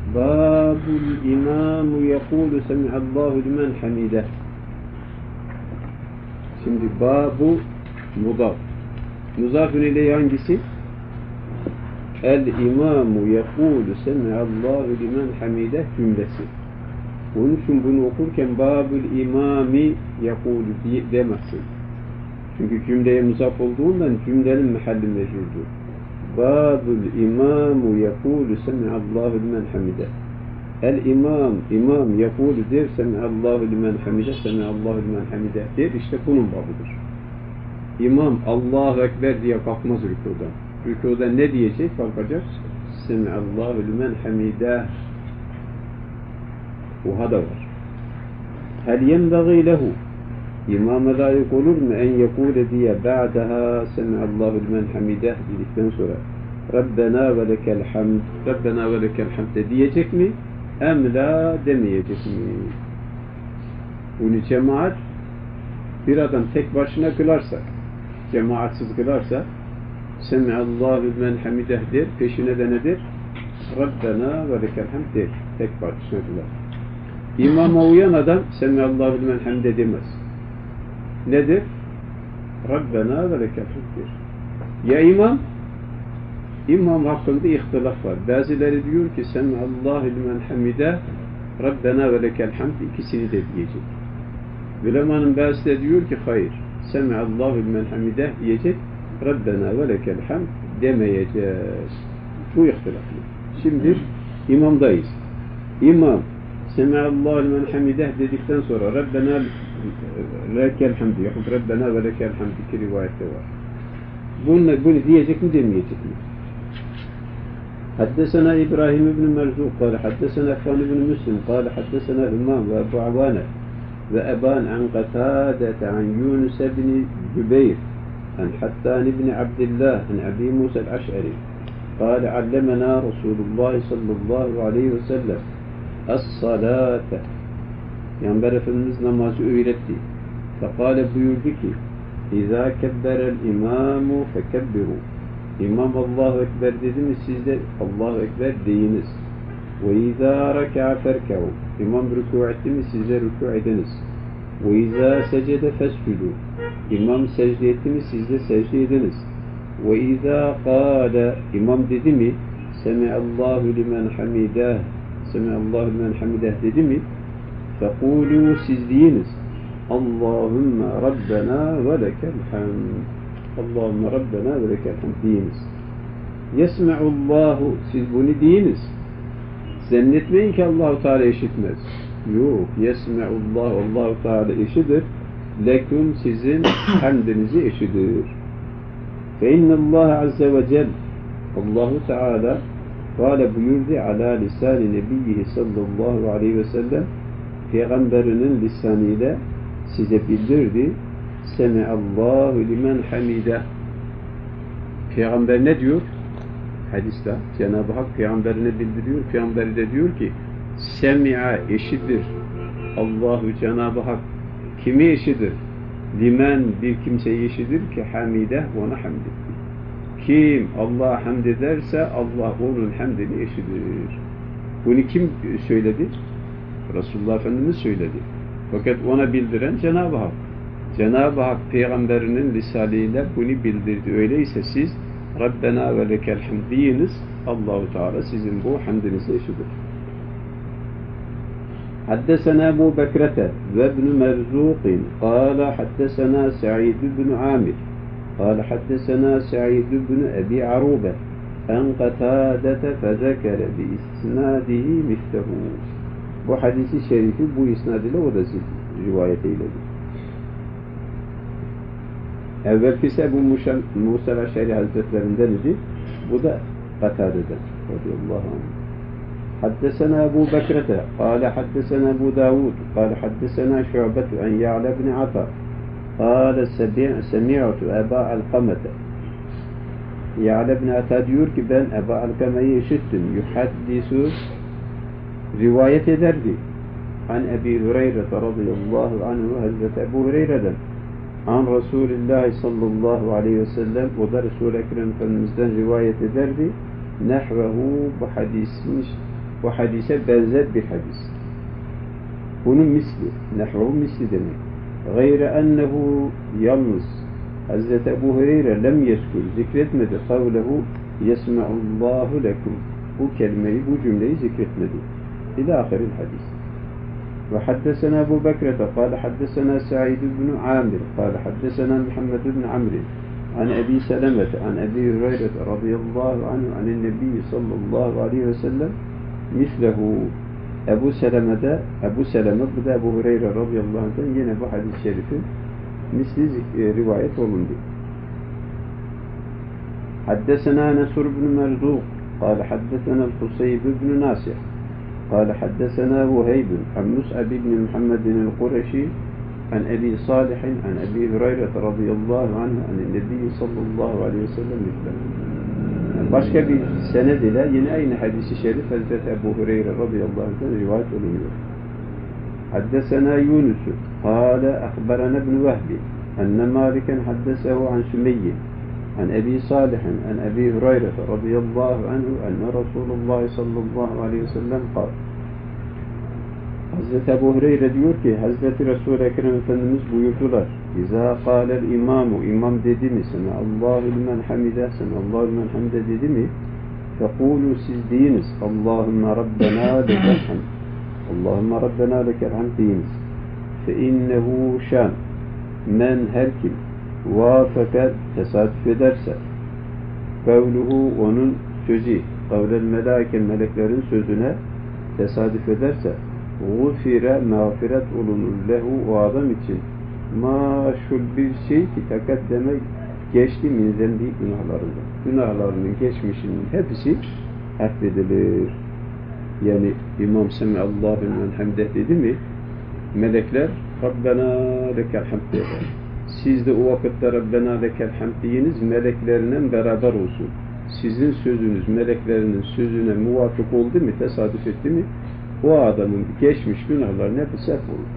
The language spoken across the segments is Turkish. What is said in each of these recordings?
Babul imamu yekulu semihallahu limen hamide. Şimdi babu mudaf. Muzafun ile hangisi? El imamu yekulu semihallahu limen hamide cümlesi. Onun için bunu okurken babul imami yekulu demezsin. Çünkü cümleye muzaf olduğundan cümlenin mehalli mecurdur. Babul imamu yekulu semihallahu limen hamide. El imam yekulu der semihallahu limen hamide, semihallahu limen hamide der. İşte bunun babıdır. İmam Allahu Ekber diye kalkmaz rükudan. Rükuda ne diyecek? Kalkacak. Semihallahu limen hamide. Uha da var. Hel yenbagî lehu. İmama layık olur mu en yekule diye ba'daha semihallahu limen hamide dedikten sonra Rabbena ve lekel hamd, Rabbena ve lekel hamd diyecek mi? Em la demeyecek mi? Bunu cemaat bir adam tek başına kılarsa, cemaatsiz kılarsa semihallahu limen hamide der, peşine de nedir? Rabbena ve lekel hamd der, tek başına kılar. İmama uyan adam semihallahu limen hamide demez. Nedir? Rabbena ve lekel hamd. Ya imam? İmam hakkında ihtilaf var. Bazıları diyor ki semihallahu limen hamide, Rabbena ve lekel hamd ikisini de diyecek. Ulemanın bazısı da diyor ki hayır. Semihallahu limen hamide diyecek. Rabbena ve lekel hamd demeyeceğiz. Bu ihtilaflı. Şimdi imamdayız. İmam semihallahu limen hamide dedikten sonra Rabbena lekel hamd yahut Rabbena ve lekel hamd iki rivayette var. Bunu diyecek mi demeyecek mi? Haddesena İbrahim ibn Merzuq kâle haddesena Efan ibn Müslim kâle haddesena Hümam ve Ebu Avane ve Eban an Qatâdete an Yunus ibn Cübeyr an Hattan ibn Abdillah an Abi Musa el-Aş'ari kâle allemena Resulullah sallallahu aleyhi ve sellem as-salâte. Peygamber Efendimiz namazı öğretti. Fekâle buyurdu ki İzâ kebberel imâmu fekebbiru. İmam Allahu Ekber dedi mi siz de Allahu Ekber deyiniz. Ve izâ rekâ ferkâhu. İmam rükû etti mi siz de rükû ediniz. Ve izâ secede fescudû. İmam secde etti mi siz de secde ediniz. Ve izâ kâle. İmam dedi mi Semiallahu limen hamideh. Semiallahu limen hamideh dedi mi fekûlû siz deyiniz. Allahümme Rabbena ve lekel hamd. Allahümme Rabbena ve lekel hamd deyiniz. Yesme'ullahu siz bunu deyiniz. Zannetmeyin ki Allah-u Teala işitmez. Yok. Yesme'ullahu Allah-u Teala işidir. Leküm sizin hamdinizi işidir. Fe innallâhe azze ve cel Allah-u Teala kâle buyurdu ala lisâni nebiyyihi sallallahu aleyhi ve sellem Peygamberinin lisanıyla size bildirdi. Semiallahu limen hamide. Peygamber ne diyor? Hadiste Cenab-ı Hak Peygamberine bildiriyor. Peygamber de diyor ki Semi'a eşidir. Allahu Cenab-ı Hak kimi eşidir? Limen bir kimseyi eşidir ki hamide ona hamd etti. Kim Allah'a hamd ederse Allah onun hamdini eşidir. Bunu kim söyledi? Resulullah Efendimiz söyledi. Fakat ona bildiren Cenab-ı Hak. Cenab-ı Hak Peygamberinin lisanıyla bunu bildirdi. Öyleyse siz Rabbena ve lekel hamd deyiniz. Allah-u Teala sizin bu hamdinizi eşidir. Haddesena Ebu Bekrete ve ibn Merzuqin kâle haddesena Sa'id ibn Amir kâle haddesena Sa'id ibn Ebi Arube en Qatâdete fezekere bi isnâdihi mislehu. Bu hadisi şerifi bu isnadıyla o da rivayet eyledi. Evvelkisi Ebu Musa el-Eş'ari Hazretlerinden idi. Bu da Qatade'den radıyallahu anh. Haddesena Ebu Bekrete kâle haddesena Ebu Davud kâle haddesena Şu'betu en Ya'le ibn Ata kâle semi'tu Eba Alkamete. Ya'le ibn Ata diyor ki ben Eba Alkame'yi işittim. Yuhaddisu rivayet ederdi. An Ebi Hureyre radıyallahu anhu Hazreti Ebu Hureyre'den an Resulullah sallallahu aleyhi ve sellem o da Resul-i Ekrem Efendimiz'den rivayet ederdi. Nehvehu bu hadisin bu hadise benzer bir hadis. Bunun misli, nehvu misli demek. Gayre ennehu yalnız Hazreti Ebu Hureyre lem yeskür zikretmedi kavlehu yesme'ullahu lekum. Bu kelimeyi, bu cümleyi zikretmedi. İlâ ahiril hadis. Ve haddesena Ebu Bekrete kâle haddesena Sa'id ibn Amir kâle haddesena Muhammed ibn Amr an Ebi Selemete an Ebi Hureyre radıyallahu anhu anin Nebi sallallahu aleyhi ve sellem mislehu. Ebu Seleme, bu da Ebu Hureyre radıyallahu anh'tan yine bu hadis-i şerifin misli rivayet olundu. Haddesena Nesur ibn Merzuk قال حدثنا الحصيب بن ناصر قال حدثنا وهيب عن مسعب بن محمد القرشي عن أبي صالح عن أبي هريرة رضي الله عنه عن النبي صلى الله عليه وسلم مثله. Başka bir sened ile yine aynı hadis-i şerif Hazreti Ebu Hureyre radıyallahu anh'tan rivayet olunuyor. Haddesena Yunus قال أخبرنا ابن وهب أن مالكا حدثه عن سمي عن أبي صالح عن أبي هريرة رضي الله عنه أن رسول الله صلى الله عليه وسلم قال. Hazreti Ebu Hureyre diyor ki Hazreti Resul-i Ekrem Efendimiz buyurdular. İzâ kâlel imâmu, imam dedi mi sana Allahu limen hamide, sana Allahu limen hamide dedi mi? Fekûlû, siz deyiniz Allahümme Rabbena lekel hamd. Allahümme Rabbena lekel hamd deyiniz. Fe innehu şan, men her kim vâfekat, tesadüf ederse kavluhu, onun sözü, kavlel melâke, meleklerin sözüne tesadüf ederse gufire, mağfiret olunur lehu, o adam için maşul bir şey ki tekaddeme geçti min zembi, günahlarından. Günahlarının geçmişinin hepsi affedilir. Yani İmam Semiallahu limen hamdeh dedi mi melekler Rabbena lekel hamd derler. Siz de o vakitte Rabbena lekel hamd deyiniz, meleklerinin beraber olsun. Sizin sözünüz meleklerinin sözüne muvafık oldu mu, tesadüf etti mi, o adamın geçmiş günahlarının hepsi affolur.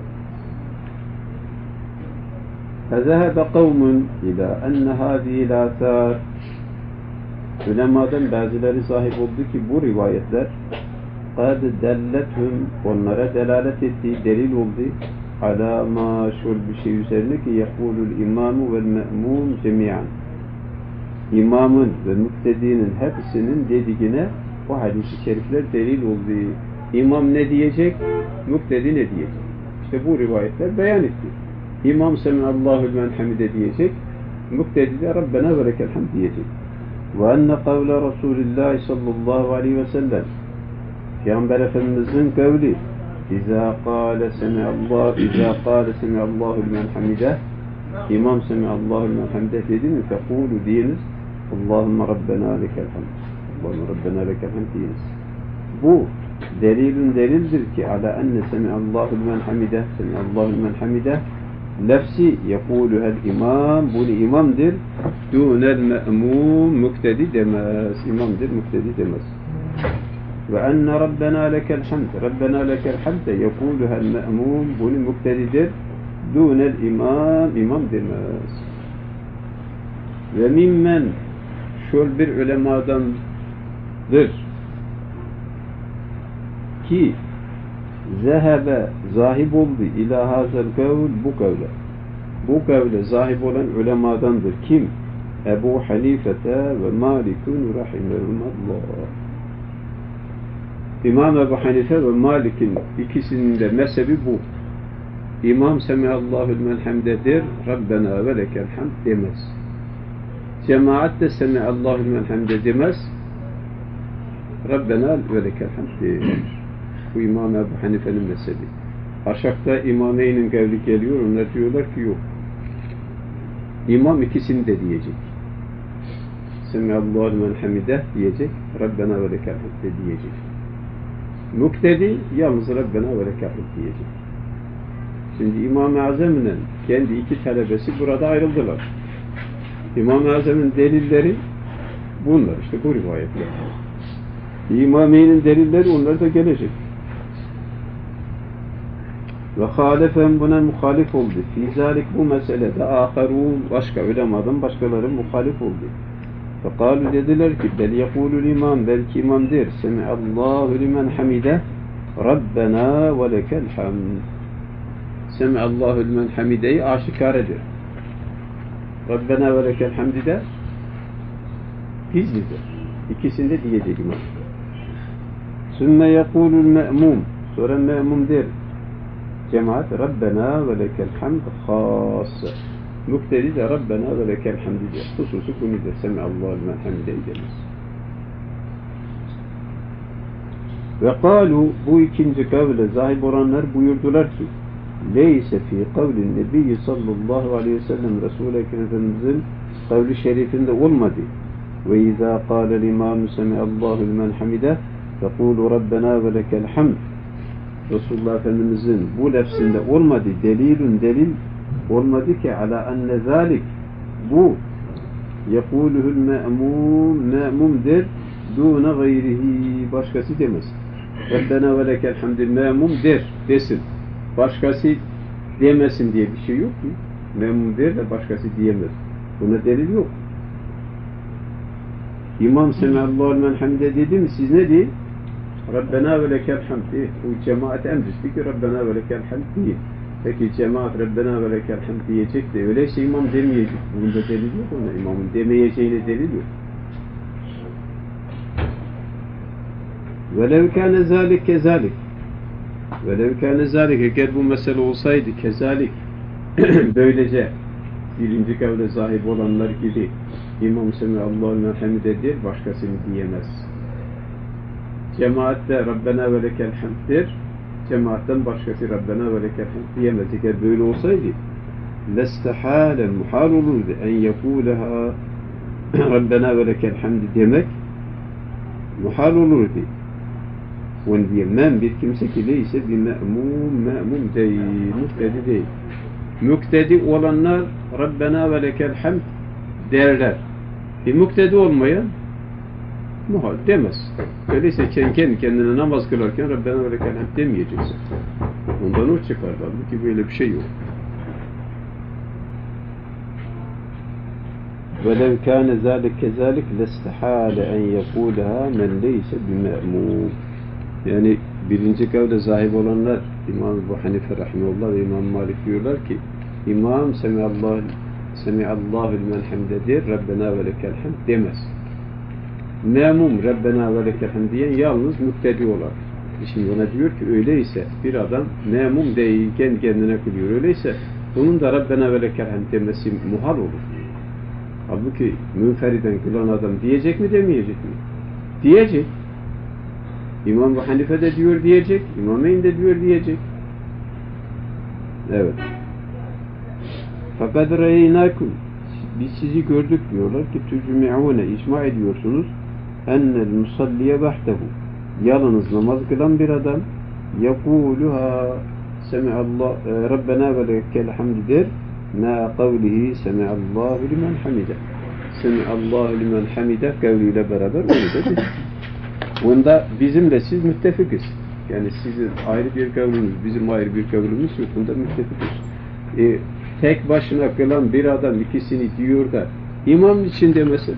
فَذَهَبَ قَوْمٌ اِلَى اَنَّ هَذِهِ الْآثَارِ. Ulemadan bazıları sahip oldu ki bu rivayetler قَدْ دَلَّتْهُمْ, onlara delalet ettiği, delil oldu. عَلَى مَا şöyle bir şey üzerine ki يَقُولُ الْاِمَامُ وَالْمَأْمُونَ جَمِيعًا. İmamın ve müktedinin hepsinin dediğine o hadis-i şerifler delil oldu. İmam ne diyecek? Müktedi ne diyecek? İşte bu rivayetler beyan etti. İmam Semiallahu limen hamide diyecek. Müktedi de Rabbena ve lekel hamd diyecek. Ve enne kavle Resulullah sallallahu aleyhi ve sellem. Peygamber Efendimiz'in kavli İzâ kâle semiallahu limen hamide. İmam Semiallahu limen hamide dedi mi? Fekûlü diyiniz. Allahümme Rabbena lekel hamd. Allahümme Rabbena lekel hamd diyiniz. Bu delildir ki ala enne semiallahu limen hamide, semiallahu limen hamide lefsi yekûluhel imam, bunu imamdır, dûnel me'mûm, müktedi demez, imamdır, müktedi demez. Ve enne Rabbena lekel hamd, Rabbena lekel hamd yekûluhel me'mûm, bunu müktedidir, dûnel imam, imam demez. Ve mimmen, şöyle bir ulemadandır ki zehebe, zahib oldu ila hazel kavl, bu kavle zahib olan ulemadandır. Kim? Ebu Hanifete ve Malikun rahimehumullah. İmam Ebu Hanife ve Malik'in ikisinin de mezhebi bu. İmam Semiallahu limen hamdedir, Rabbena ve lekel hamd demez. Cemaat de Semiallahu limen hamde demez, Rabbena ve lekel hamd der. Bu İmam Ebu Hanife'nin mezhebi. Aşağıda İmameyn'in kavli geliyor, onlar diyorlar ki yok. İmam ikisini de diyecek. Semiallahu limen hamide diyecek, Rabbena ve lekel hamd de diyecek. Muktedi yalnız Rabbena ve lekel hamd diyecek. Şimdi İmam-ı Azam'ın kendi iki talebesi burada ayrıldılar. İmam-ı Azam'ın delilleri bunlar, işte bu rivayetler. İmameyn'in delilleri onlar da gelecek. Ve hâlefen buna muhalif oldu. Fî zâlik, bu meselede âkharûn, başka ulemadan başkaları muhalif oldu. Fekalu dediler ki bel yekulul imam, belki imam der. Semi'allahu limen hamide Rabbena ve lekel hamd. Semi'allahu limen hamide'yi aşikaredir. Rabbena ve lekel hamdi de gizlidir. İkisini de diyecek imam. Sümme yekulul me'mum. Sonra me'mum der. Cemaat Rabbena ve lekel hamd khâsse. Muktedi de Rabbena ve lekel hamd diyor. Hususu bunu da Semi'allahu limen hamide'yi demez. Ve kâlu, bu ikinci kavle zahib olanlar buyurdular ki leyse fi kavlin nebiyyi sallallahu aleyhi ve sellem Resul-i Ekrem Efendimizin kavli şerifinde olmadı. Ve izâ kâlel imâmü semi'allahu limen hamide fekûlu Rabbena ve lekel hamd. Resulullah Efendimizin bu lafzinde olmadı. Delil olmadı ki ala enne zâlik, bu yekûluhul me'mum der dûne gayrihi, başkası demez. Rabbena ve lekel hamdil me'mum desin. Başkası demesin diye bir şey yok ki. Me'mum der de başkası diyemez. Buna delil yok. İmam Semi'allahu limen hamide dedi mi siz ne deyin? Rabbena ve lekel hamd deyin. Bu cemaat emristi ki Rabbena ve lekel hamd deyin. Peki cemaat Rabbena ve lekel hamd diyecek de öyleyse imam demeyecek. Bunda delil yok ona. İmamın demeyeceğine delil yok. وَلَوْ كَانَ ذَٰلِكَ كَذَٰلِكَ وَلَوْ كَانَ ذَٰلِكَ eğer bu mesele olsaydı kezalik böylece birinci kavle sahip olanlar gibi İmam Semi'allahu limen hamide der, başkasını diyemez. Cemaatte Rabbena ve lekel hamd der, cemaatten başkası Rabbena ve lekel hamd diyemez. Eğer böyle olsaydı lestehâle muhal olurdu en yekûleha Rabbena ve lekel hamd demek muhal olurdu. Onu diyemem bir kimse ki neyse bir me'mum değil, muktedi değil. Muktedi olanlar Rabbena ve lekel hamd derler. Bir muktedi olmayan muhal demez. Öyleyse kendi kendine namaz kılarken Rabbena ve lekel hamd demeyeceksin. Ondan o çıkar. Halbuki böyle bir şey yok. وَلَوْ كَانَ ذَٰلِكَ كَذَٰلِكَ لَاسْتَحَالَ اَنْ يَقُولَهَا مَنْ لَيْسَ بِمَأْمُومٍ. Yani birinci kavle sahip olanlar İmam Ebu Hanife rahimehullah ve İmam Malik diyorlar ki İmam Semi'allahu limen hamde der, Rabbena ve lekel hamd demez. Memum Rabbena ve lekel hamd diyen yalnız muktedi olar. Şimdi ona diyor ki öyleyse bir adam memum değil, kendi kendine kılıyor. Öyleyse bunun da Rabbena ve lekel hamd demesi muhal olur. Halbuki münferiden kılan adam diyecek mi demeyecek mi? Diyecek. İmam Ebu Hanife de diyor diyecek, İmameyn de diyor diyecek. Evet. فَقَدْ رَيْنَاكُمْ biz sizi gördük diyorlar ki tücmi'une icma ediyorsunuz ennel musalliye vahdehu yalnız namaz kılan bir adam yekuluha semi'allah Rabbena ve lekel hamd der ma kavlihi semi'allahu limen hamide semi'allahu limen hamide kavliyle beraber onu da dedi. Bunda bizimle siz müttefikiz. Yani sizin ayrı bir kavlünüz, bizim ayrı bir kavlümüz yok. Bunda müttefikiz. Tek başına kılan bir adam ikisini diyor da imam için demesin.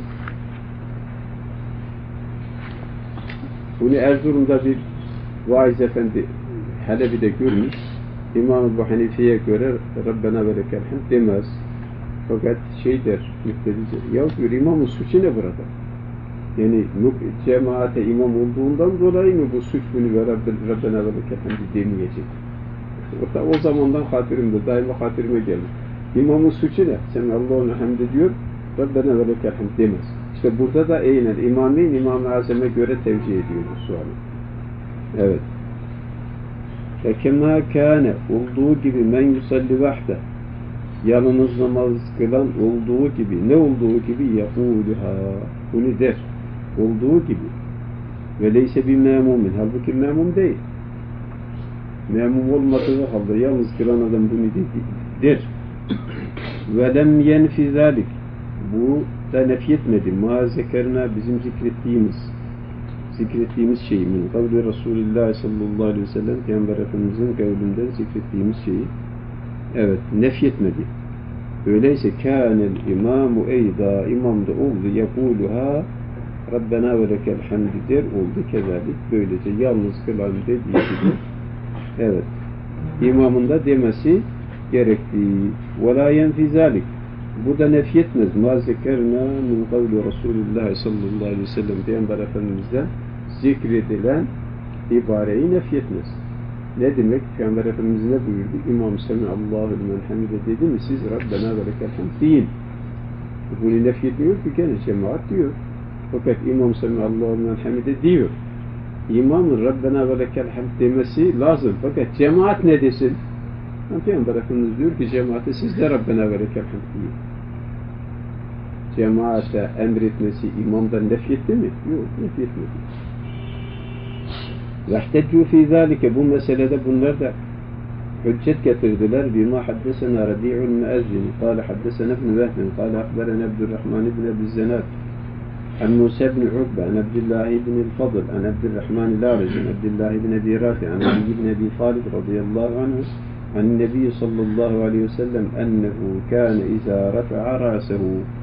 Bunu Erzurum'da bir vaiz efendi Halebi'de görmüş. İmam Ebu Hanife'ye göre Rabbena ve lekel hamd demez. Fakat şey der, müftedice, ya diyor imamın suçu ne burada? Yani cemaate imam olduğundan dolayı mı bu suç bunu ve Rabbena ve lekel hamd demeyecek? O zamandan hatirimde, daima hatirime gelmiş. İmamın suçu ne? Semi'allahu hamd diyor, Rabbena ve lekel hamd demez. İşte burada da eynen imameyn İmam-ı Azam'a göre tevcih ediyor bu sualı. Evet. Fekemâ kâne olduğu gibi men yusalli vahde yalnız namaz kılan olduğu gibi ne olduğu gibi yekûlühâ bunu der. Olduğu gibi. Ve leyse bir memumin. Halbuki memum değil. Memum olmadığı halde yalnız kılan adam bunu der. Ve lem yenfi zâlik. Bu da nefyetmedi. Ma zekerna bizim zikrettiğimiz şeyi min kavli Resulullah sallallahu aleyhi ve sellem Peygamber Efendimizin kavlinden zikrettiğimiz şeyi evet nefyetmedi. Öyleyse kânel imamu eyda imam da oldu yekûluha Rabbena ve lekel hamd der oldu kezalik. Böylece yalnız kılan dediği gibi evet imamın da demesi gerektiği ve la yenfi zalik. Bu da nefyetmez. Ma zekerna min kavli Resulullah sallallahu aleyhi ve sellem Peygamber Efendimiz'den zikredilen ibareyi nefyetmez. Ne demek? Peygamber Efendimiz ne buyurdu? İmam Semiallahu limen hamide dedi mi? Siz Rabbena ve lekel hamd deyin. Bunu nefyetmiyor ki gene cemaat diyor. Fakat İmam Semiallahu limen hamide diyor. İmamın Rabbena ve lekel hamd demesi lazım. Fakat cemaat ne desin? Peygamber Efendimiz diyor ki cemaate siz de Rabbena ve lekel hamd deyin. Cemaate emretmesi imamdan nefyetti mi? Yok, nefyetmedi. وَاحْتَجُّوا فِي ذَٰلِكَ Bu meselede bunlar da hüccet getirdiler. بِمَا حَدَّسَنَا رَبِيعُ الْمُؤَذِّنِ قَالَ حَدَّسَنَا ابْنُ وَهْبٍ قَالَ أَخْبَرَنَا عبد الرحمن بن أبي الزناد عن موسى بن عقبة عن عبد الله بن الفضل عن عبد الرحمن الأعرج عن عبد الله بن أبي رافع عن علي بن أبي طالب رضي الله عنه عن النبي صلى الله عليه وسلم أنه كان إذا رفع رأسه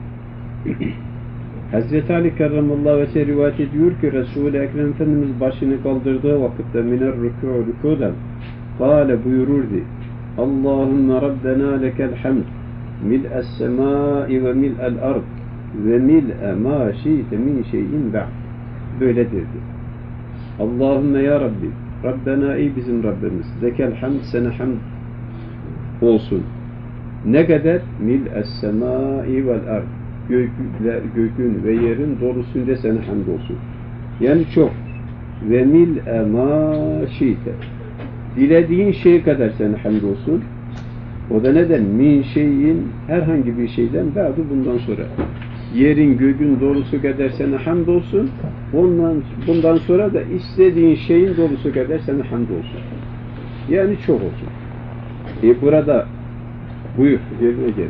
Hazreti Ali Kerramallahu Vece rivayet ediyor ki Resul-i Ekrem Efendimiz başını kaldırdığı vakitte miner rükû'dan kâle buyururdu Allahümme Rabbena lekel hamd mil'es semâi ve mil'el ard ve mil'e mâ şi'te min şeyin ba'd böyle derdi. Allahümme ya Rabbi Rabbena ey bizim Rabbimiz lekel hamd sana hamd olsun. Ne kadar? Mil'es semâi vel ard gökün ve yerin doğrusunda sana hamdolsun. Yani çok. Ve mil'e mâ şi'te. Dilediğin şey kadar sana hamdolsun. O da neden? Min şeyin herhangi bir şeyden ba'du bundan sonra. Yerin gökün doğrusu kadar sana hamdolsun. Bundan sonra da istediğin şeyin doğrusu kadar sana hamdolsun. Yani çok olsun. Burada buyur. Yerine gel.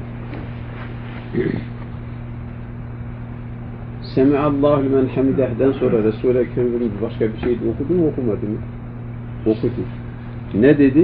Semiallahu limen hamideh'den sonra Resul-i Ekrem'in başka bir şey okudu mu okumadı mı? Okudu. Ne dedi?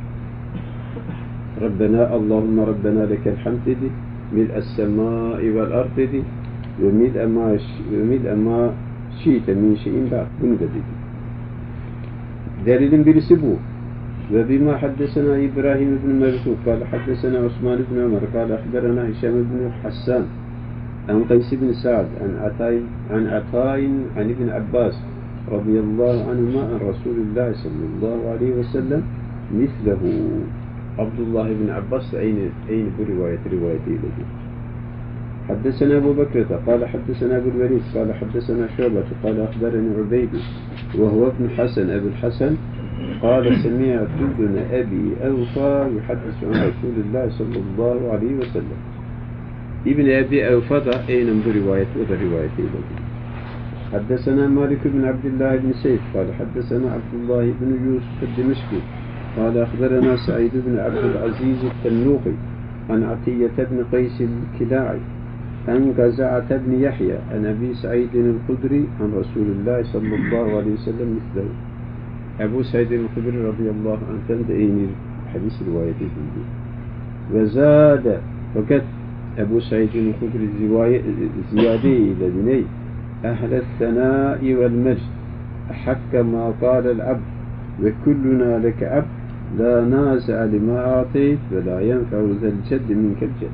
Rabbena Allahümme Rabbena lekel hamd dedi. Mil'es semâi vel ard dedi. Ve mil'e mâ şi'te min şeyin ba'd. Bunu da dedi. Delilin birisi bu. Ve bima haddesena İbrahim ibn Merzuq kâle haddesena Osman ibn Ömer kâle ahberena Hişam ibn Hassan عن قيس بن سعد عن عطاء عن ابن عباس رضي الله عنهما عن رسول الله صلى الله عليه وسلم مثله عبد الله بن عباس أين بروايته له حدثنا أبو بكرة قال حدثنا أبو الوليد قال حدثنا شعبة قال أخبرني عبيد وهو ابن حسن أبو الحسن قال سمعت ابن أبي أوفى يحدث عن رسول الله صلى الله عليه وسلم İbn Ebi Evfa da eynen bu rivayet, o da rivayetiyle. Haddesena Malik ibn Abdullah ibn Seyf, kâle haddesena Abdullah ibn Yusuf el-Dimişki, kâle akhberena Sa'id ibn Abdülaziz el-Tennuqi, an Atiyyet ibn Qays el-Kila'i, an Gaza'at ibn Yahya, an Abi Sa'id el-Khudri, an Resulullah sallallahu aleyhi ve sellem mislehu. Ebu Sa'id el-Khudri radıyallahu anh'ten de eyni hadis rivayet edildi. Ve zâde, fakat Ebu Said'in Hudri ziyade ile diney ehle senâi vel mecd hakka ma kâlel abd ve kulluna leke abd la nâse'a lima âteyt ve la yenfe'u zel ceddi minkel cedd.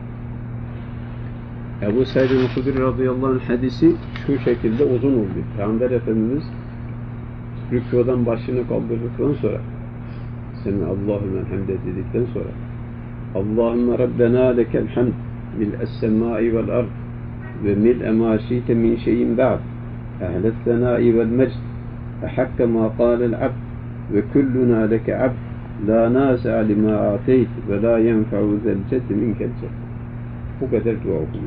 Ebu Said'in Hudri radıyallahu anh hadisi şu şekilde uzun oldu. Peygamber Efendimiz rükûdan başını kaldırdıktan sonra Semiallahu limen hamide dedikten sonra Allahümme Rabbena lekel hamd ملء السماء والأرض وملء ما شئت من شيء بعد أهل الثناء والمجد أحق ما قال العبد وكلنا لك عبد لا ناسع لما أعطيت ولا ينفع ذا الجد منك الجد وقدر دعاءه.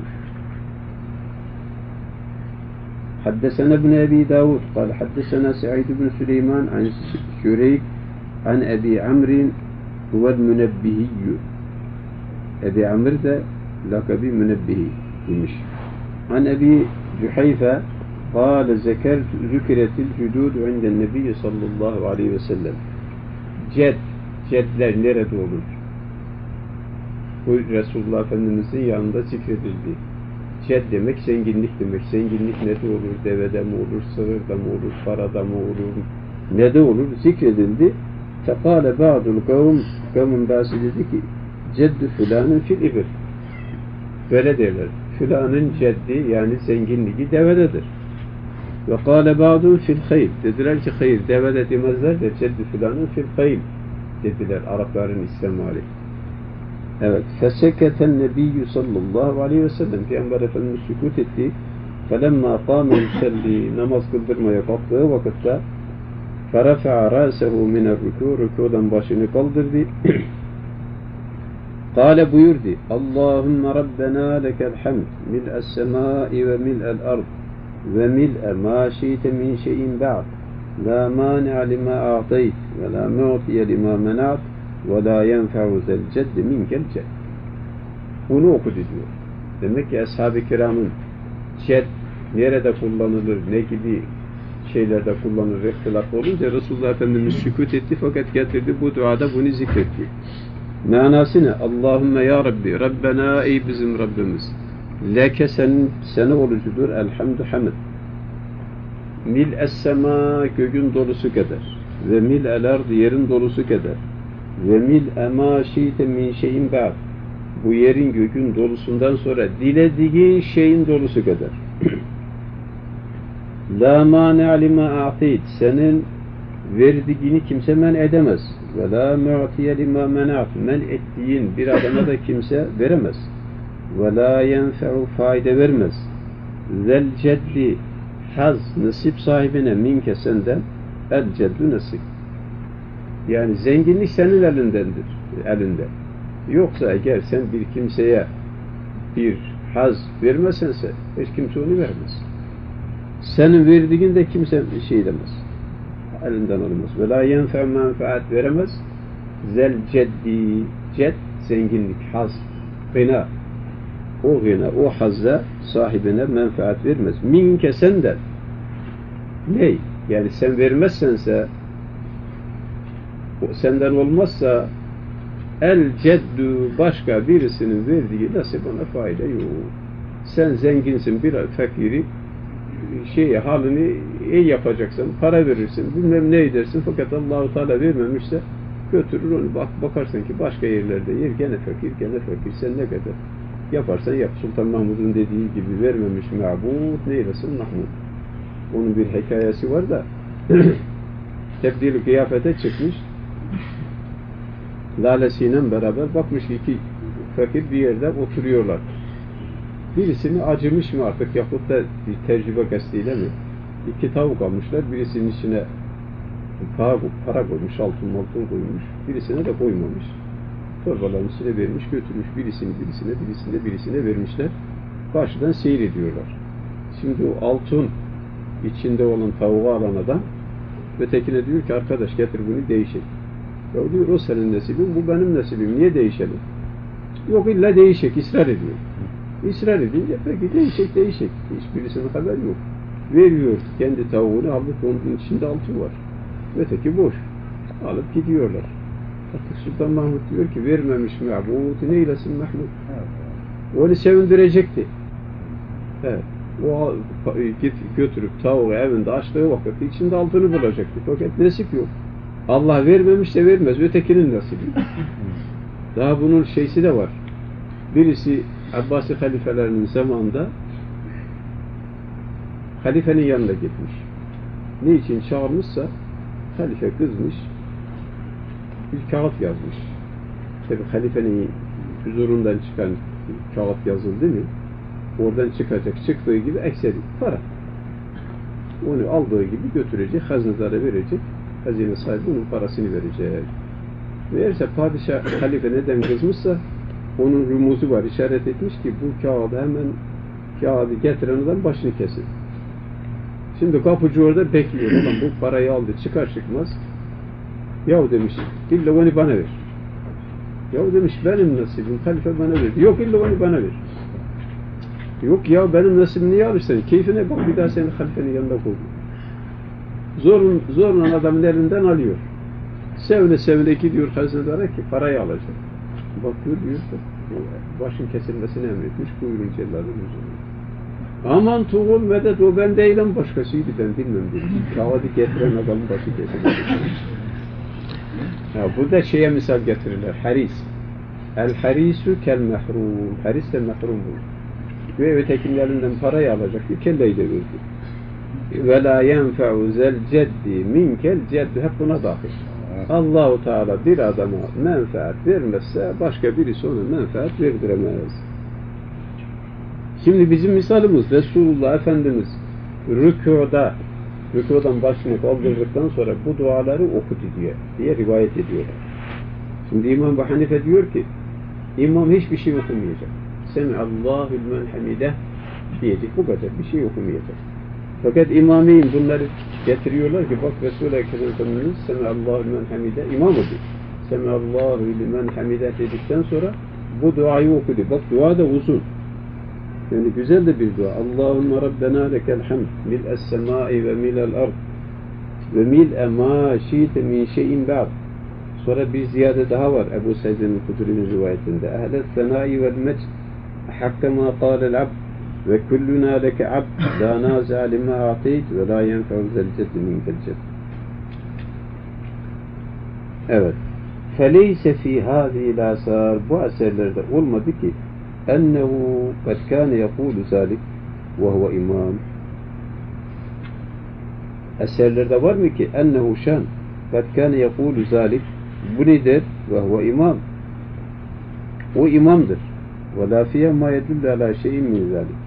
حدثنا ابن أبي داود قال حدثنا سعيد بن سليمان عن شريك عن أبي عمرو هو المنبهي. أبي عمرو ده لقبي منبهي demiş. An Ebi Cüheyfe قال ذكرت الجدود عند النبي sallallahu aleyhi ve sellem. Cedler nerede olur? bu Resulullah Efendimiz'in yanında zikredildi. Ced demek zenginlik demek. Zenginlik ne de olur? Devede mi olur? Sığırda mı olur? Parada mı olur? Ne de olur? Zikredildi. Fekale ba'dul kavmin bazı dedi ki ceddu filanın fil ibir. Böyle derler. Filanın ceddi yani zenginliği devededir. Ve kâle ba'dun fil hayl. Dediler ki hayır devede demezler de ceddu filanın fil hayl dediler Arapların istemali. Evet. Feseketen nebiyyü sallallahu aleyhi ve sellem Peygamber Efendimiz sükut etti. Felemma kâme yusalli namaz kıldırmaya kalktığı vakitte فَرَفَعَ رَاسَهُ مِنَ الرُّكُورِ Rükudan başını kaldırdı. Kâle buyurdu. Allahümme Rabbena lekel hamd mil'es semâi ve mil'el ard ve mil'e mâ şîte min şeyin ba'd la mâni'a limâ a'tayt ve la mu'tiye limâ mena't ve la yenfe'u zel ceddi minkel cedd. Bunu okudu diyor. Demek ki ashab-ı kiramın cedd nerede kullanılır, ne gibi şeylerde kullanılır, ihtilaf olunca Resulullah Efendimiz sükut etti fakat getirdi bu duada bunu zikretti. Manası ne? Allahümme ya Rabbi, Rabbena ey bizim Rabbimiz. Leke seni olucudur, elhamdü hamd. Mil'es sema göğün dolusu kadar. Ve mil'el ard yerin dolusu kadar. Ve mil'e ma şîte min şeyin ba'd. Bu yerin göğün dolusundan sonra dilediğin şeyin dolusu kadar. La mâni'a limâ a'tît. Senin verdiğini kimse men edemez. Ve la mu'tiye limâ mena't. Men ettiğin bir adama da kimse veremez. Ve la yenfe'u fayda vermez. Zel ceddi haz nasip sahibine minke senden el ceddu nasip. Yani zenginlik senin elindendir. Elinde. Yoksa eğer sen bir kimseye bir haz vermesense hiç kimse onu vermez. Senin verdiğin de kimse bir şey demez. Elinden olmaz. Ve la yenfe menfaat veremez. Zel ceddi ced zenginlik, haz, gına. O gına, o hazza sahibine menfaat vermez. Minke senden. Ney? Yani sen vermezsense senden olmazsa el ceddu başka birisinin verdiği nasıl bana fayda yok. Sen zenginsin bir fakiri halini iyi yapacaksın, para verirsin, bilmem ne edersin fakat Allah-u Teala vermemişse götürür onu bakarsın ki başka yerlerde yer gene fakir sen ne kadar yaparsan yap. Sultan Mahmud'un dediği gibi vermemiş ma'bud neylesin Mahmud. Onun bir hikayesi var da tebdil kıyafete çıkmış lalesiyle beraber bakmış iki fakir bir yerde oturuyorlar. Birisini acımış mı artık yapıp da bir tecrübe gazeteyle mi? İki tavuk almışlar. Birisinin içine para koymuş, altın koymuş. Birisine de koymamış. Torbaların içine vermiş, götürmüş. Birisine vermişler. Karşıdan seyrediyorlar. Şimdi o altın içinde olan tavuğu alan adam ötekine diyor ki arkadaş getir bunu değişelim. Ya diyor o senin nasibin, bu benim nasibim. Niye değişelim? Yok illa değişik, ısrar ediyor. İsrar edince peki değişik. Hiçbirisinin haber yok. Veriyor kendi tavuğunu alıp onun içinde altın var. Öteki boş. Alıp gidiyorlar. Artık Sultan Mahmud diyor ki vermemiş ma'bud neylesin Mahmud. Onu sevindirecekti. Evet. O götürüp tavuğu evinde açtığı vakit içinde altını bulacaktı. Fakat nasip yok. Allah vermemiş de vermez. Ötekinin nasibi. Daha bunun şeysi de var. Birisi Abbasi halifelerinin zamanında halifenin yanına gitmiş. Niçin çağırmışsa halife kızmış, bir kağıt yazmış. Tabi halifenin huzurundan çıkan kağıt yazıldı mı oradan çıktığı gibi ekseri para. Onu aldığı gibi götürecek, hazinedara verecek, hazine sahibi onun parasını verecek. Meğerse padişah halife neden kızmışsa onun rumuzu var, işaret etmiş ki bu kağıdı hemen kağıdı getiren adam başını kesin. Şimdi kapıcı orada bekliyor. Adam bu parayı aldı, çıkar çıkmaz. Yahu demiş, illa onu bana ver. Yahu demiş, benim nasibim, halife bana ver. Yok illa onu bana ver. Yok ya benim nasibim niye alırsan? Keyfine bak bir daha seni halifenin yanında koydu. Zorla adamın elinden alıyor. Sevine gidiyor hazinedara ki parayı alacak. Bakıyor diyor Başın kesilmesini emretmiş, buyurun celladınız onu. Aman tuğul medet, o ben değilim, başkasıydı, ben bilmem demiş. Kağıdı getiren adamın başı kesildi. Bu da şeye misal getirirler, haris. El harisu kel mehrum, haris de mehrum olur. Ve ötekinin elinden parayı alacak, bir kelleyi de verdi. Ve la yenfe'u zel ceddi minkel ceddi, hep buna dahil. Allah-u Teala bir adama menfaat vermezse başka birisi ona menfaat verdiremez. Şimdi bizim misalimiz Resulullah Efendimiz rükudan başını kaldırdıktan sonra bu duaları okudu diye rivayet ediyorlar. Şimdi İmam Ebu Hanife diyor ki İmam hiçbir şey okumayacak. Semi'allahu limen hamideh diyecek, bu kadar, bir şey okumayacak. Fakat İmameyn bunları getiriyorlar ki bak Resul-i Ekrem Efendimiz Semi'allahu limen hamideh imam oldu. Semi'allahu limen hamideh dedikten sonra bu duayı okudu. Bak dua da uzun. Yani güzel de bir dua. Allahümme Rabbena lekel hamd mil'es semai ve mil'el ard ve mil'e ma şi'te min şeyin ba'd. Sonra bir ziyade daha var Ebu Said'in Kudri'nin rivayetinde. Ehlet senai vel mecd hakkı ma kâlel abd ve kulluna leke abd la nazi'a lima a'teyt ve la yenfe'u zel ceddi minkel cedd. Evet. Feleyse fî hâzîl âsâr, bu eserlerde olmadı ki ennehu kad kâne yekûlu zâlik ve huve imam. Eserlerde var mı ki ennehu şan kad kâne yekûlu zâlik, bu nedir? Ve huve imam. O imamdır. Ve lâ fiyâ mâ yedülle alâ şeyin min zâlik.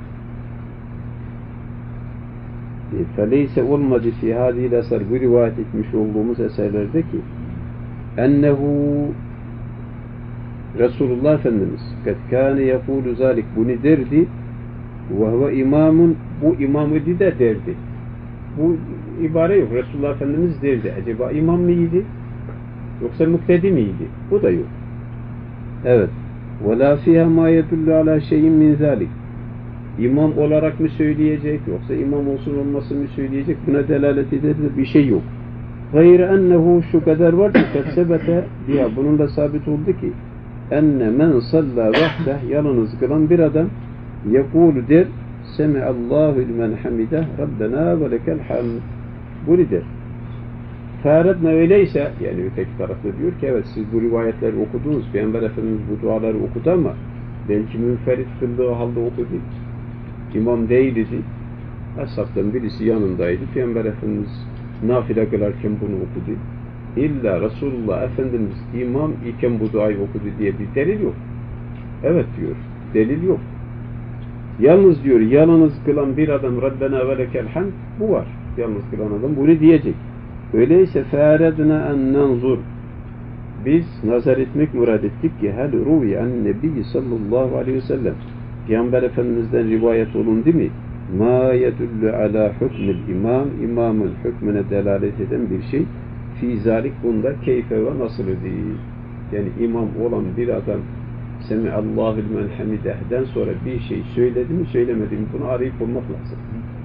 Feleyse olmadı fî hâzîl âsâr, bu rivayet etmiş olduğumuz eserlerde ki ennehu Resulullah Efendimiz kad kâne yekûlu zâlik, bunu derdi ve huve imamun, bu imam idi de derdi. Bu ibare yok. Resulullah Efendimiz derdi. Acaba imam mıydı? Yoksa muktedi miydi? Bu da yok. Evet. وَلَا فِيهَا مَا يَدُلُّ عَلَى شَيْءٍ مِنْ ذَٰلِكَ. İmam olarak mı söyleyecek, yoksa imam olsun olmasın mı söyleyecek, buna delalet eder bir şey yok. Gayr ennehu, şu kadar var ki sebete diye bununla sabit oldu ki enne men salla vahdeh, yalnız kılan bir adam yekûlu der Semi'allahu limen hamideh Rabbena ve lekel hamd. Bu der. Fâredne öyleyse, yani öteki tarafta diyor ki evet siz bu rivayetleri okudunuz, Peygamber Efendimiz bu duaları okudu ama belki münferit kıldığı halde okudu. İmam değildi. Ashaptan birisi yanındaydı. Peygamber Efendimiz nafile kılarken bunu okudu. İlla Resulullah Efendimiz imam iken bu duayı okudu diye bir delil yok. Evet diyor. Delil yok. Yalnız diyor, yalnız kılan bir adam Rabbena ve lekel hamd, bu var. Yalnız kılan adam bunu diyecek. Öyleyse fâredna en nenzur. Biz nazar etmek murad ettik ki hel ruvi an nebi sallallahu aleyhi ve sellem. Peygamber Efendimiz'den rivayet olundu mi? Ma yedullu ala hükmül imam, imamın hükmüne delalet eden bir şey. Fî zâlik, bunda keyfe ve nasıl değil. Yani imam olan bir adam Semi'allahu limen hamideh'den sonra bir şey söyledi mi söylemedi mi, bunu arayıp bulmak lazım.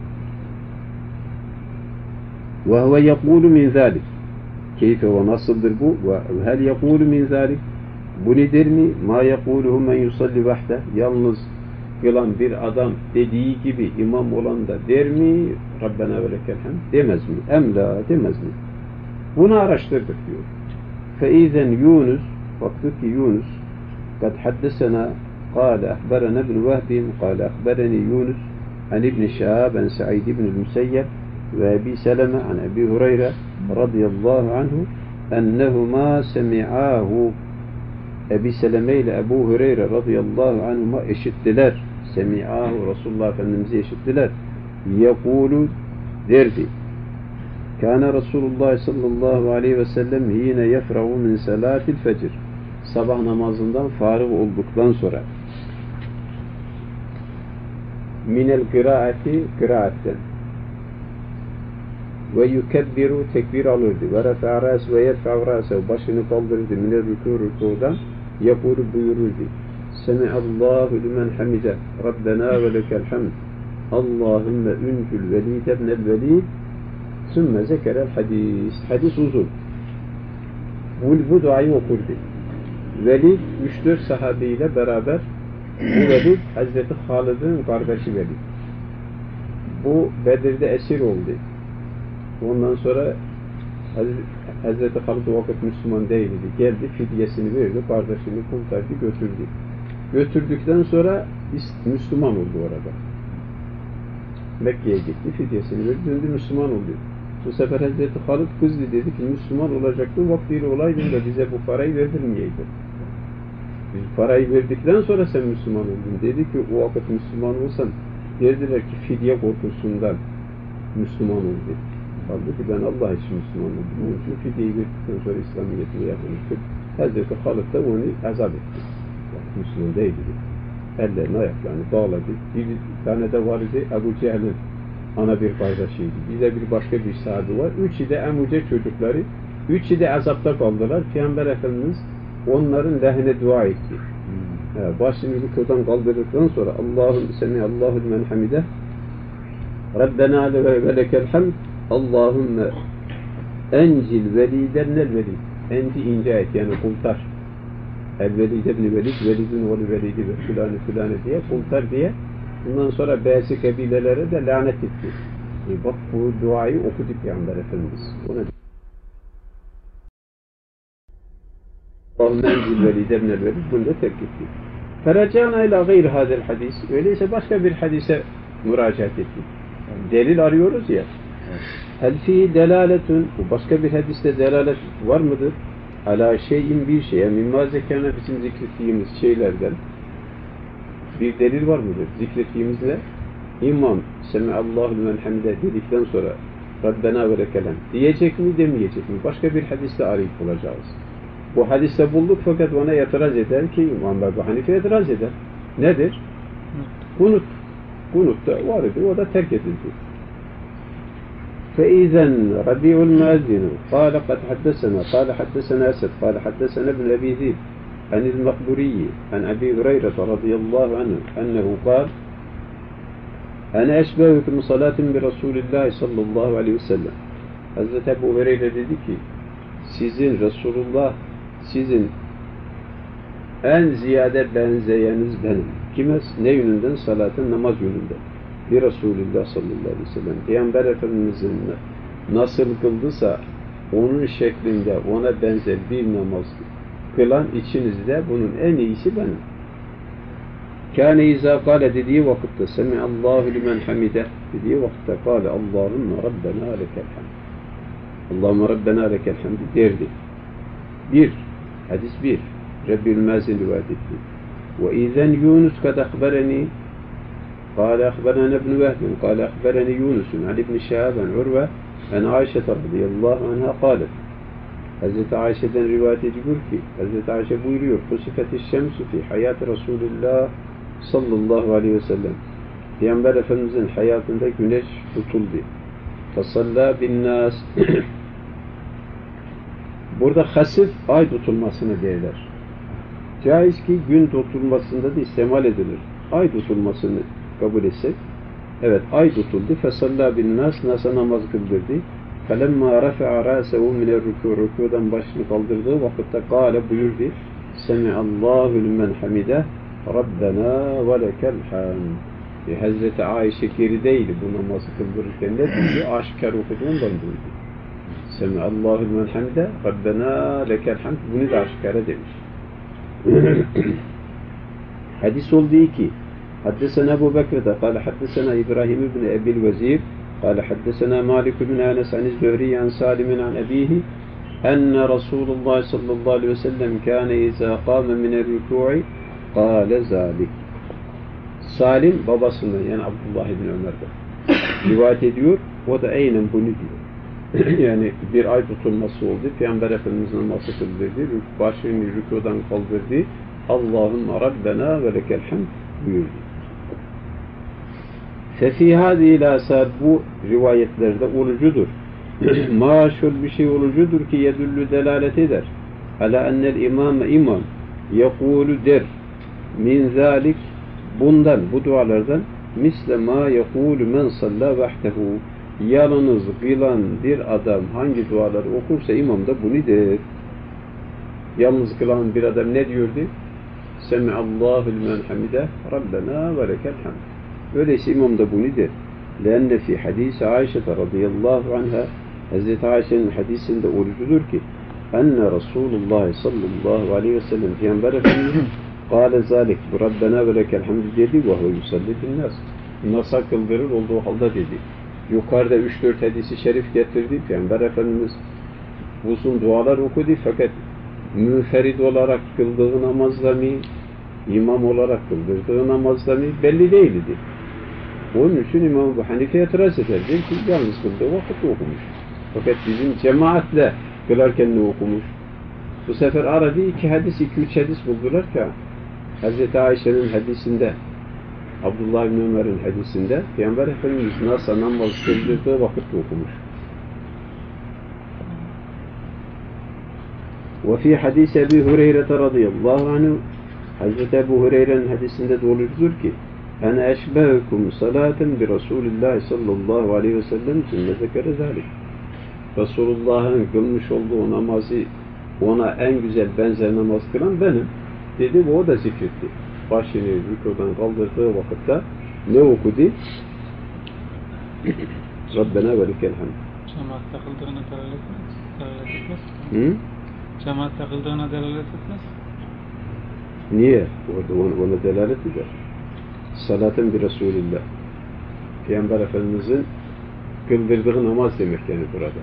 Ve huve yekûlu min zâlik. Keyfe ve nasıldır bu? Ve hel yekûlu min zâlik. Bu nedir mi? Ma yekûluhu men yusalli vahdeh. Yalnız kılan bir adam dediği gibi imam olan da der mi? Rabbena ve lekel hamd demez mi? Emla demez mi? Bunu araştırdık diyor. Feizen Yunus, baktık ki Yunus kad haddesena قال أخبرنا ابن وهب قال أخبرني يونس عن ابن شهاب عن سعيد بن المسيب وأبي سلمة عن أبي هريرة رضي الله عنه أنهما سمعاه. Ebi Seleme ile Ebu Hureyre radıyallahu anhuma eşittiler. Semi'ahu, Resulullah Efendimiz'i eşittiler. Yekulu derdi. Kâne Resulullah sallallahu aleyhi ve sellem hîne yefrahu min selâtil fecr. Sabah namazından fârık olduktan sonra minel kıraati, kıraatten ve yukebbiru, tekbir alırdı ve refa'a râs ve yedfa'u râsehu, başını kaldırırdı minel rükûdan yekulu buyururdu. Semi'allahu limen hamide Rabbena ve lekel hamd Allahümme üncül velid ebnel velid sümme zekerel hadis. Hadis uzun. Bu duayı okurdu. Velid 3-4 sahabeyle beraber, bu Velid Hazreti Halid'in kardeşi Velid. Bu Bedir'de esir oldu. Ondan sonra Hazreti Halid o vakit Müslüman değildi. Geldi, fidyesini verdi, kardeşini kurtardı, götürdü. Götürdükten sonra Müslüman oldu orada. Mekke'ye gitti, fidyesini verdi, döndü Müslüman oldu. Bu sefer Hazreti Halid kızdı, dedi ki Müslüman olacaktı, vaktiyle olaydın da bize bu parayı verdirmeyeydin. Biz parayı verdikten sonra sen Müslüman oldun. Dedi ki o vakit Müslüman olsan, derdiler ki fidye korkusundan Müslüman oldu. Halbuki ben Allah için Müslüman oldum. Onun için fidyeyi verdikten sonra İslamiyet'ini yapmıştır. Hazreti Halid de onu azap etti. Bak, Müslüman değildi. Ellerini ayaklarını bağladı. Bir tane de var idi Ebu Cehil'in ana bir kardeşiydi. Bir de bir başka bir sahibi var. Üçü de emuce çocukları. Üçü de azapta kaldılar. Peygamber Efendimiz onların lehine dua etti. Başını rükudan kaldırdıktan sonra Allah'ım seni Allahü men hamide Rabbena ve lekel hamd Allahümme encil veliden nel velid. Enci ince et yani kurtar. El velid ibn velid, velidin oğlu velidi ve filanı filanı diye kurtar diye. Bundan sonra bazı kabilelere de lanet etti. Bak bu duayı okudu Peygamber Efendimiz. Allahümme encil veliden nel velid. Bunu da terk etti. Feracana ila gayr hadel hadis. Öyleyse başka bir hadise müracaat ettik. Delil arıyoruz ya. Hel fi delaletun. Bu başka bir hadiste delalet var mıdır? Ala şeyin bir şeye. Mimma zekâne bizim zikrettiğimiz şeylerden bir delil var mıdır? Zikrettiğimizle İmam Semi'allahu limen hamide dedikten sonra Rabbena ve lekelem diyecek mi demeyecek mi? Başka bir hadiste arayıp bulacağız. Bu hadiste bulduk fakat ona itiraz eder ki İmam Ebu Hanife itiraz eder. Nedir? Kunut. Kunut da var idi. O da terk edildi. فإذا ربيع المؤذن قال قد حدثنا قال حدثنا أسد قال حدثنا ابن أبي ذئب عن المقبوري عن أبي هريرة رضي الله عنه أنه قال أنا أشبهكم صلاة برسول الله صلى الله عليه وسلم. Hazreti Ebu Hureyre dedi ki sizin Resulullah sizin en ziyade benzeyeniz benim. Kime? Ne yönünden? Salatın, namaz yönünden. Bir Resulullah sallallahu aleyhi ve sellem Peygamber Efendimiz'in nasıl kıldıysa onun şeklinde ona benzer bir namaz kılan içinizde bunun en iyisi benim. Kâne izâ kâle dediği vakitte Semi'allâhu limen hamide dediği vakitte kâle Allahümme Rabbena lekel hamd. Allahümme Rabbena lekel hamd derdi. Bir, hadis bir. Rabbil Mazin rivayet etti. Ve izen Yunus kad akbereni قال أخبرنا ابن وهب قال أخبرني يونس عن ابن شهاب عن عروة عن عائشة رضي الله عنها قالت Hazreti Ayşe'den rivayet ediyor ki Hazreti Ayşe buyuruyor Kusifet-i şemsu fi hayat Resulullah sallallahu aleyhi ve sellem Peygamber Efendimiz'in hayatında güneş tutuldu. Fasalla bin nas burada hasif ay tutulmasını derler. Caiz ki gün tutulmasında da istemal edilir. Ay tutulmasını kabul etsek. Evet, ay tutuldu. Fesalla bin nas, nasa namaz kıldırdı. Felemma rafa'a râsehu mine rükû, rükûdan başını kaldırdığı vakitte kâle buyurdu. Semi'allâhu limen hamide, Rabbena ve lekel hamd. Hazreti Ayşe gerideydi bu namazı kıldırırken ne dedi? Aşikar okuduğundan duydu. Semi'allâhu limen hamide, Rabbena lekel hamd. Bunu da aşikara demiş. Hadis olduğu ki حدثنا أبو بكر قال حدثنا إبراهيم بن أبي الوزير قال حدثنا مالك بن أنس عن الزهري عن سالم عن أبيه أن رسول الله صلى الله عليه وسلم كان إذا قام من الركوع قال ذلك. Salim babasından yani Abdullah ibn Ömer'den rivayet ediyor. O da aynen bunu diyor. Yani bir ay tutulması oldu. Peygamber Efendimiz namazı kıldırdı. Başını rükudan kaldırdı. Allahümme Rabbena ve lekel hamd buyurdu. Fefi hâzî lâsâd bu rivayetlerde olucudur. Maşhur bir şey olucudur ki yedüllü delalet eder. Ala ennel imam yekûlü der. Min zâlik bundan, bu dualardan misle mâ yekûlü men sallâ vahdehu yalnız kılan bir adam hangi duaları okursa imam da bunu der. Yalnız kılan bir adam ne diyordu? Semi'allahu limen hamide Rabbena ve lekel hamd. Öyleyse imam da bunu der. Lenne fi hadisi Ayşe radıyallahu anha, Hazreti Ayşe'nin hadisinde olucudur ki enne Resulullah sallallahu aleyhi ve sellem Peygamber Efendimiz kâle zâlik Rabbena ve lekel hamd dedi ve huve yusalli bin nas. Nasa kıldırır olduğu halde dedi. Yukarıda 3-4 hadisi şerif getirdi. Peygamber Efendimiz uzun dualar okudu fakat müferid olarak kıldığı namazda mı, imam olarak kıldırdığı namazda mı belli değildi. Onun için İmam Ebu Hanife itiraz eder. Der ki yalnız kıldığı vakitte okumuş. Fakat bizim cemaatle kılarken ne okumuş? Bu sefer aradı 2 hadis, 2-3 hadis buldular ki Hz. Ayşe'nin hadisinde, Abdullah bin Ömer'in hadisinde Peygamber Efendimiz nasıl namaz kıldırdığı vakitte okumuş. وفي حديث أبي هريرة رضي الله عنه Hazreti Ebu Hureyre'nin hadisinde doludur ki "Ene eşbehukum salaten bi Resulillah sallallahu aleyhi ve sellem sümme zekere zalik." Resulullah'ın kılmış olduğu namazı ona en güzel benzer namaz kılan benim. Dedi ve o da zikretti. Başını rükudan kaldırdığı vakitte ne okudu? Rabbena ve lekel hamd. Cemaat takıldığına delalet etmez. Cemaat takıldığına delalet etmez. Niye? Orada ona delalet eder. Salatın bir Resulillah. Peygamber Efendimiz'in kıldırdığı namaz demek yani burada.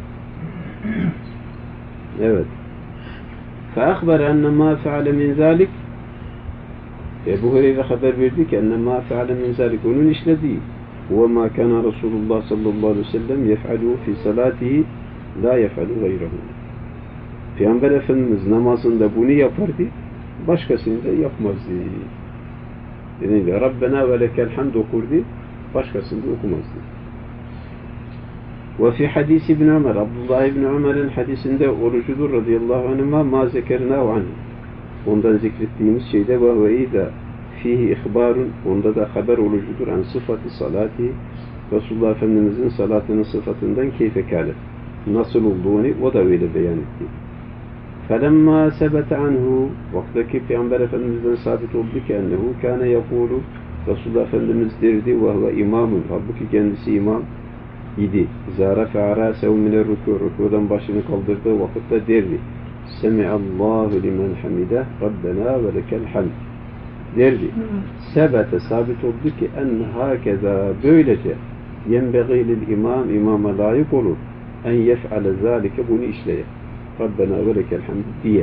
Evet. فَاَخْبَرَ اَنَّ مَا فَعَلَ مِنْ ذَٰلِكِ Ebu Hureyre haber verdi ki اَنَّ مَا فَعَلَ مِنْ ذَٰلِكِ onun işlediği وَمَا كَانَ رَسُولُ اللّٰهِ sallallahu aleyhi ve sellem يَفْعَلُهُ فِي صَلَاتِهِ لَا يَفْعَلُ غَيْرَهُ Peygamber Efendimiz namazında bunu yapardı, başkasını da yapmazdı. Yani Rabbena ve lekel hamd okurdu, başkasını da okumazdı. Ve fi hadisi İbn Ömer, Abdullah İbn Ömer'in hadisinde orucudur radıyallahu anhuma ma zekernahu anh. Ondan zikrettiğimiz şeyde ve izâ fihi ihbarun, onda da haber orucudur an sıfatı salati, Resulullah Efendimiz'in salatının sıfatından keyfekâle. Nasıl olduğunu o da öyle beyan etti. فَلَمَّا سَبَتَ عَنْهُ Vaktaki Peygamber Efendimiz'den sabit oldu ki ennehu kâne yekûlu Resulullah Efendimiz derdi ve huve imamun. Halbuki kendisi imam idi. Zâ rafa'a râsehu mine rükû. Rükûdan başını kaldırdığı vakitte derdi. Semi'allâhu limen hamideh Rabbena ve lekel hamd. Derdi. Sebete sabit oldu ki enne hâkezâ böylece yenbeğî lil imam imama layık olur. En yef'ale zâlike bunu işleye. Rabbena ve lekel hamd diye.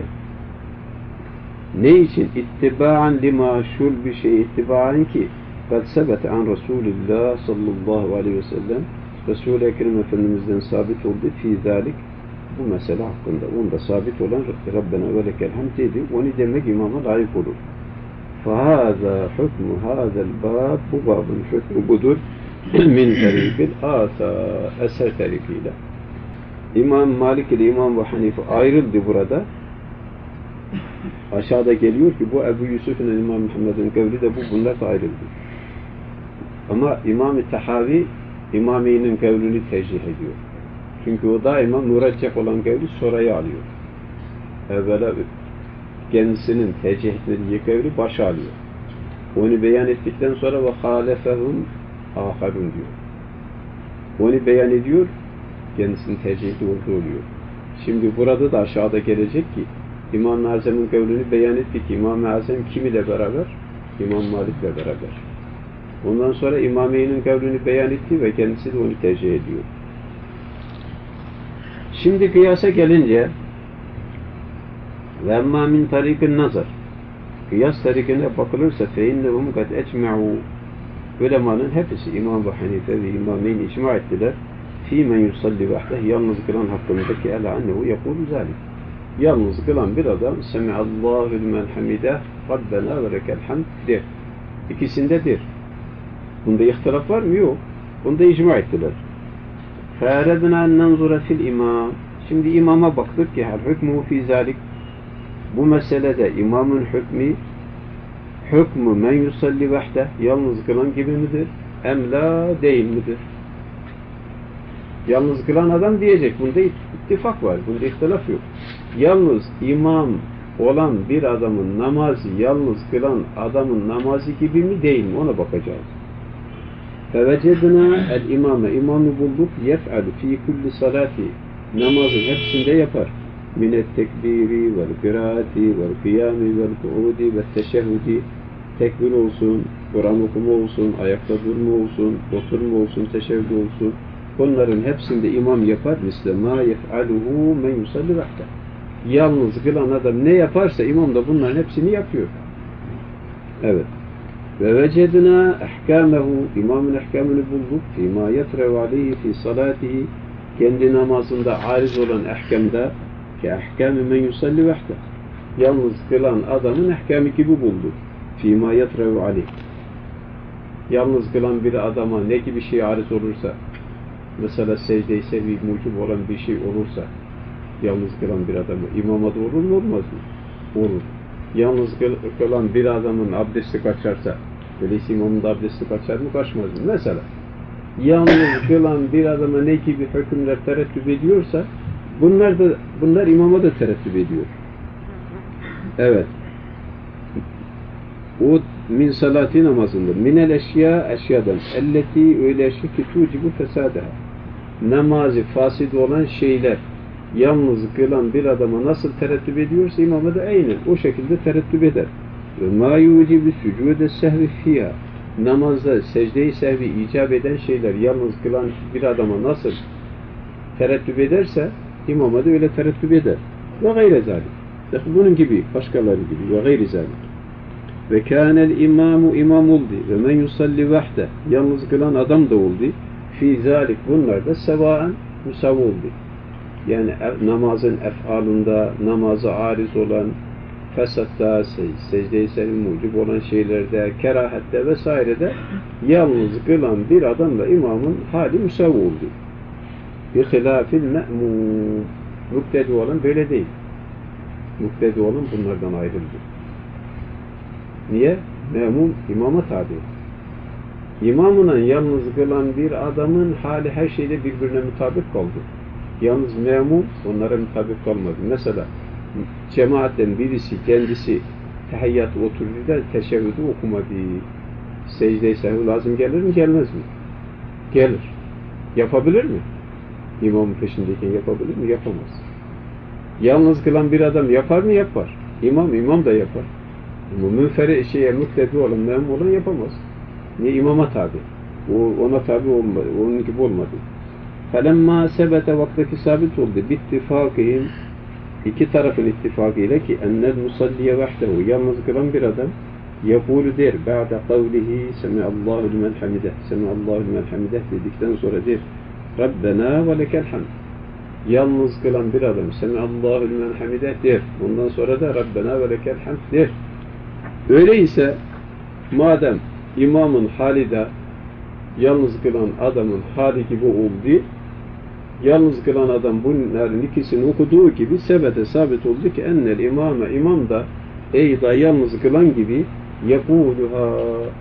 Ne için? İttiba'an lima şul bir şey ittiba'an ki kad sebete an Resulillah sallallahu aleyhi ve sellem Resul-i Ekrem Efendimiz'den sabit oldu fi zalik bu mesele hakkında. Onda sabit olan Rabbena ve lekel hamd dedi. Onu demek imama layık olur. Fahâzâ hükmü hâzel bâb bu babın hükmü budur. Min terikil âsâ eser terikiyle. İmam Malik ile İmam Ebu Hanife ayrıldı burada. Aşağıda geliyor ki bu Ebu Yusuf'un İmam Muhammed'in kavli de bunlar da ayrıldı. Ama İmam-ı Tahavi İmami'nin kavlini tercih ediyor. Çünkü o daima mürecceh olan kavli sonraya alıyor. Evvela kendisinin tercih etmediği kavli başa alıyor. Onu beyan ettikten sonra ve halefehum aharun diyor. Onu beyan ediyor, kendisinin tercihli olduğu oluyor. Şimdi burada da aşağıda gelecek ki İmam-ı Azam'ın kavlini beyan ettik ki İmam-ı Azam kim ile beraber? İmam Malik'le beraber. Ondan sonra İmami'nin kavlini beyan etti ve kendisi de onu tercih ediyor. Şimdi kıyasa gelince ve emmâ min tarikin nazar kıyas tarikine bakılırsa feinnehum kad ecme'u ulemanın hepsi İmam Ebu Hanife ve İmami'nin icma ettiler. Fîmen yusalli vahdeh yalnız kılan hakkındaki ela annehu yekûlu zâlik. Yalnız kılan bir adam Semi'allâhu limen hamideh Rabbena ve lekel hamd der. İkisindedir. Bunda ihtilaf var mı? Yok. Bunda icma ettiler. فَاَرَدْنَا اَنَّنْظُرَ fil imam. Şimdi imama baktık ki hükmü fî zâlik. Bu meselede imamın hükmü men yusalli vahdeh yalnız kılan gibi midir? Em la değil midir? Yalnız kılan adam diyecek. Bunda ittifak var. Bunda ihtilaf yok. Yalnız imam olan bir adamın namazı yalnız kılan adamın namazı gibi mi değil mi? Ona bakacağız. فَوَجَدْنَا الْاِمَامَ İmamı bulduk. يَفْعَلُ ف۪ي كُلِّ salati namazın hepsinde yapar. مِنَ التَّكْبِيرِ وَالْقِرَاتِ وَالْقِيَامِ وَالْقُعُودِ وَالتَّشَهُدِ tekbir olsun, Kur'an okuma olsun, ayakta durma olsun, oturma olsun, teşehhüd olsun. Bunların hepsinde imam yapar. مِسْلَ مَا يَفْعَلُهُ مَنْ يُسَلِّ وَحْدَ Yalnız kılan adam ne yaparsa imam da bunların hepsini yapıyor. Evet. Ve vecedna ahkamehu imamın ahkamını bulduk. Fîmâ yetrev aleyhi fî salâtihi kendi namazında ariz olan ahkamda ki ahkâmi men yusalli vahde yalnız kılan adamın ahkamı gibi bulduk. Fîmâ yetrev aleyhi yalnız kılan bir adama ne gibi şey ariz olursa mesela secde-i sehvi mucib olan bir şey olursa yalnız kılan bir adamı imama da olur mu olmaz mı? Olur. Yalnız kılan bir adamın abdesti kaçarsa öyleyse imamın da abdesti kaçar mı kaçmaz mı? Mesela yalnız kılan bir adama ne gibi hükümler terettüp ediyorsa bunlar imama da terettüp ediyor. Evet. O min salati namazında minel eşyadan elleti öyle eşya ki tucibu fesadaha namazı fasid olan şeyler yalnız kılan bir adama nasıl terettüp ediyorsa imama da aynen o şekilde terettüp eder. Ve mâ yucibu sucûde sehvi fîhâ namazda secde-i sehvi icap eden şeyler yalnız kılan bir adama nasıl terettüp ederse imama da öyle terettüp eder. Ve gayre zâlik. Bunun gibi, başkaları gibi. Ve gayri zâlik. Ve kânel imâmu imam oldu. Ve men yusalli vahde yalnız kılan adam da oldu. Fî zâlik bunlar da sevâen müsav oldu. Yani namazın ef'alında, namaza ariz olan, fesatta, secde-i sehvi mucib olan şeylerde, kerahette vesairede yalnız kılan bir adamla imamın hali müsav oldu. Bihilâfil me'mûm muktedi olan böyle değil. Muktedi olan bunlardan ayrıldı. Niye? Me'mum imama tabi. İmamla yalnız kılan bir adamın hali her şeyde birbirine mutabık kaldı. Yalnız memum onlara mutabık kalmadı. Mesela cemaatten birisi kendisi tehiyyatı oturduğu da teşehhüdü okumadı. Secde-i sehvi lazım gelir mi gelmez mi? Gelir. Yapabilir mi? İmamın peşindeyken yapabilir mi? Yapamaz. Yalnız kılan bir adam yapar mı? Yapar. İmam da yapar. Ama muktedi olan, memum olan yapamaz. Niye? İmama tabi. Ona tabi olmadı. Onun gibi olmadı. فَلَمَّا سَبَتَ vaktaki sabit oldu. بِاتِّفَاقِهِمْ iki tarafın ittifakıyla ki اَنَّ الْمُصَلِّيَ وَحْدَهُ yalnız kılan bir adam يَقُولُ der بَعْدَ قَوْلِهِ سَمِعَ اللّٰهُ لِمَنْ حَمِدَهِ سَمِعَ اللّٰهُ لِمَنْ حَمِدَهِ dedikten sonra der رَبَّنَا وَلَكَ الْحَمْدِ yalnız kılan bir adam سَمِعَ اللّٰهُ لِمَنْ حَمِدَهِ der. Bundan sonra da رَبَّنَا وَلَكَ الْحَمْدِ der. Öyleyse madem imamın hali de yalnız kılan adamın hali gibi oldu, yalnız kılan adam bunların ikisini okuduğu gibi sebete sabit oldu ki ennel imam da eyda yalnız kılan gibi yekûluha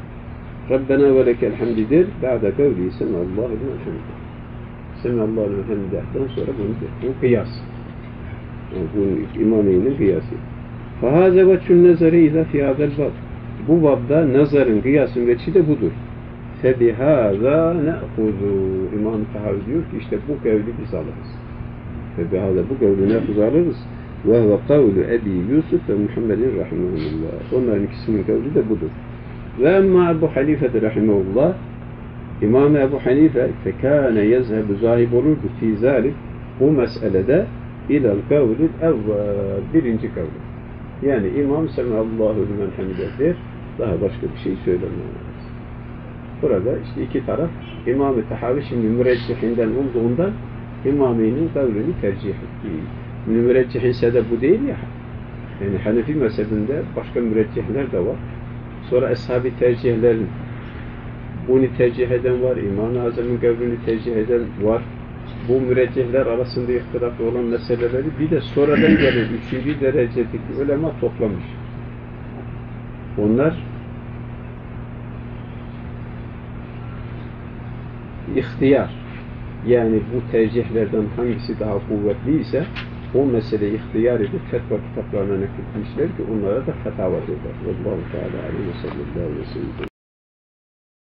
Rabbena ve lekel hamdidir ba'da kavli sem'allahu limen hamdidir. Sem'allahu limen hamdidir'den sonra bu kıyas. Yani bu imaminin kıyası. Fahâze veçhün nezari izâ fî hâzel bab. Bu babda nazarın kıyasın veçhi de budur. فَبِهَذَا نَأْخُذُ İmam-ı Tahavi diyor ki işte bu kavli biz alırız. فَبِهَذَا bu kavli nefuz alırız. وَهُوَ قَوْلُ Ebi Yusuf ve Muhammedin rahimahullah. Onların ikisinin kavli de budur. Ve emma Ebu Hanife de rahimahullah İmam Ebu Hanife فَكَانَ يَذْهَبُ zahib olurdu fî zâlik bu meselede ilal kavlil evvel birinci kavli. Yani İmam Sem'allahu limen hamidedir. Daha başka bir şey söylemez. Burada işte iki taraf İmam-ı Tahavi şimdi müreccihinden olduğundan İmami'nin kavlini tercih etti. Müreccihin sebep bu değil ya. Yani Hanefi mezhebinde başka müreccihler de var. Sonra ashab-ı tercihlerin bunu tercih eden var. İmam-ı Azam'ın kavlini tercih eden var. Bu müreccihler arasında ihtilaflı olan meseleleri bir de sonradan gelen 3. derecedeki ulema toplamış. Onlar ihtiyar yani bu tercihlerden hangisi daha kuvvetliyse o meseleyi ihtiyar edip fetva kitaplarına nakletmişler ki onlara da fetava diyorlar. Allahu Teala aleyhi ve sellem.